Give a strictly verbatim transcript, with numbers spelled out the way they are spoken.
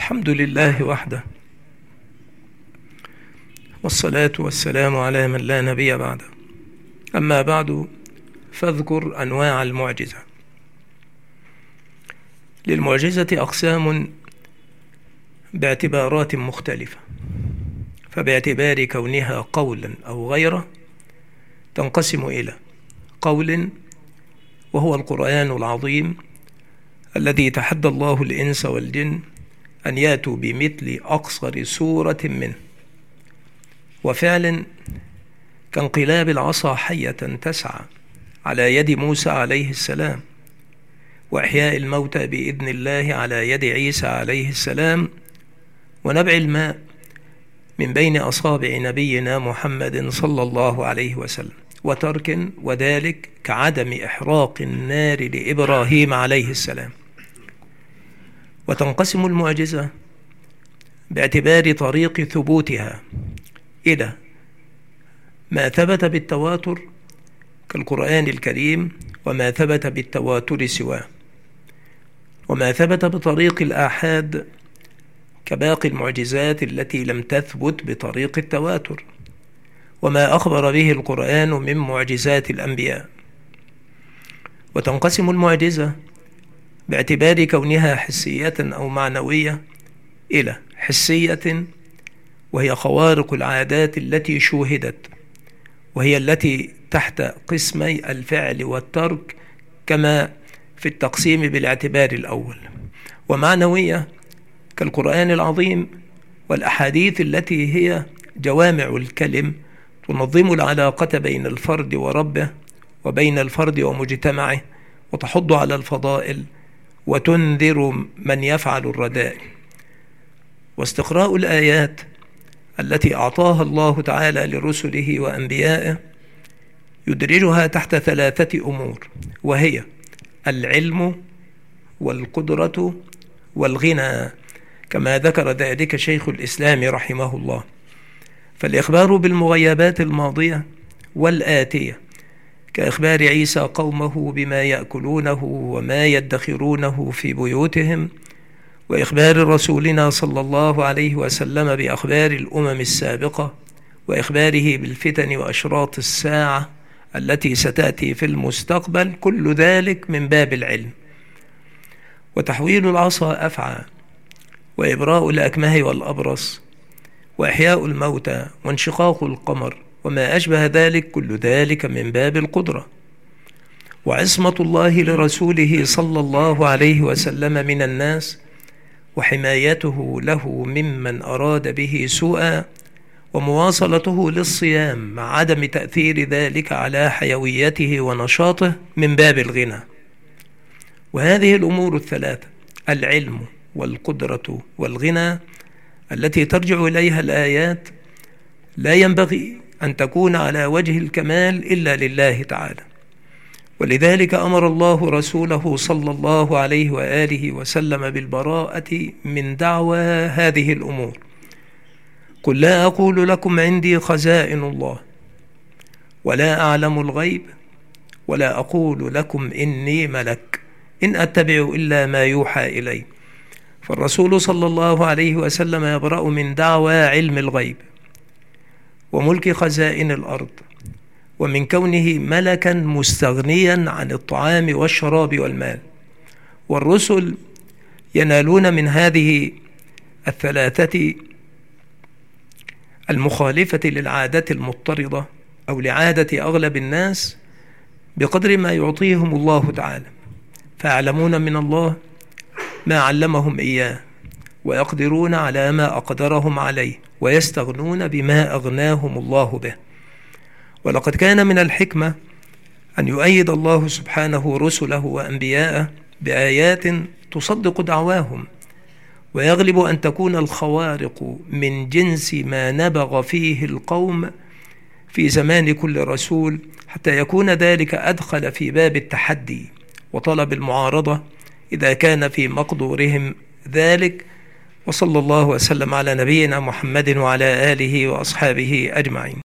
الحمد لله وحده، والصلاة والسلام على من لا نبي بعده. أما بعد، فاذكر أنواع المعجزة. للمعجزة أقسام باعتبارات مختلفة، فباعتبار كونها قولا أو غيره تنقسم إلى قول، وهو القرآن العظيم الذي تحدى الله الإنس والجن أن يأتوا بمثل أقصر سورة منه، وفعل كانقلاب العصا حية تسعى على يد موسى عليه السلام، وإحياء الموتى بإذن الله على يد عيسى عليه السلام، ونبع الماء من بين أصابع نبينا محمد صلى الله عليه وسلم، وترك وذلك كعدم إحراق النار لإبراهيم عليه السلام. وتنقسم المعجزة باعتبار طريق ثبوتها إلى ما ثبت بالتواتر كالقرآن الكريم، وما ثبت بالتواتر سواه، وما ثبت بطريق الآحاد كباقي المعجزات التي لم تثبت بطريق التواتر، وما أخبر به القرآن من معجزات الأنبياء. وتنقسم المعجزة باعتبار كونها حسية أو معنوية إلى حسية، وهي خوارق العادات التي شوهدت، وهي التي تحت قسمي الفعل والترك كما في التقسيم بالاعتبار الأول، ومعنوية كالقرآن العظيم والأحاديث التي هي جوامع الكلم تنظم العلاقة بين الفرد وربه وبين الفرد ومجتمعه، وتحض على الفضائل وتنذر من يفعل الردائل. واستقراء الآيات التي أعطاها الله تعالى لرسله وأنبيائه يدرجها تحت ثلاثة أمور، وهي العلم والقدرة والغنى، كما ذكر ذلك شيخ الإسلام رحمه الله. فالإخبار بالمغيبات الماضية والآتية كإخبار عيسى قومه بما يأكلونه وما يدخرونه في بيوتهم، وإخبار رسولنا صلى الله عليه وسلم بأخبار الأمم السابقة، وإخباره بالفتن وأشراط الساعة التي ستأتي في المستقبل، كل ذلك من باب العلم. وتحويل العصا أفعى، وإبراء الأكمه والأبرص، وإحياء الموتى، وانشقاق القمر، وما أشبه ذلك، كل ذلك من باب القدرة. وعصمة الله لرسوله صلى الله عليه وسلم من الناس، وحمايته له ممن أراد به سوءا، ومواصلته للصيام مع عدم تأثير ذلك على حيويته ونشاطه، من باب الغنى. وهذه الأمور الثلاثة، العلم والقدرة والغنى، التي ترجع إليها الآيات، لا ينبغي أن تكون على وجه الكمال إلا لله تعالى. ولذلك أمر الله رسوله صلى الله عليه وآله وسلم بالبراءة من دعوى هذه الأمور. قل لا أقول لكم عندي خزائن الله، ولا أعلم الغيب، ولا أقول لكم إني ملك، إن أتبع إلا ما يوحى إلي. فالرسول صلى الله عليه وسلم يبرأ من دعوى علم الغيب وملك خزائن الأرض، ومن كونه ملكا مستغنيا عن الطعام والشراب والمال. والرسل ينالون من هذه الثلاثة المخالفة للعادة المضطردة أو لعادة أغلب الناس بقدر ما يعطيهم الله تعالى، فيعلمون من الله ما علمهم إياه، ويقدرون على ما أقدرهم عليه، ويستغنون بما أغناهم الله به. ولقد كان من الحكمة أن يؤيد الله سبحانه رسله وأنبياءه بآيات تصدق دعواهم، ويغلب أن تكون الخوارق من جنس ما نبغ فيه القوم في زمان كل رسول، حتى يكون ذلك أدخل في باب التحدي وطلب المعارضة إذا كان في مقدورهم ذلك. وصلى الله وسلم على نبينا محمد وعلى آله وأصحابه أجمعين.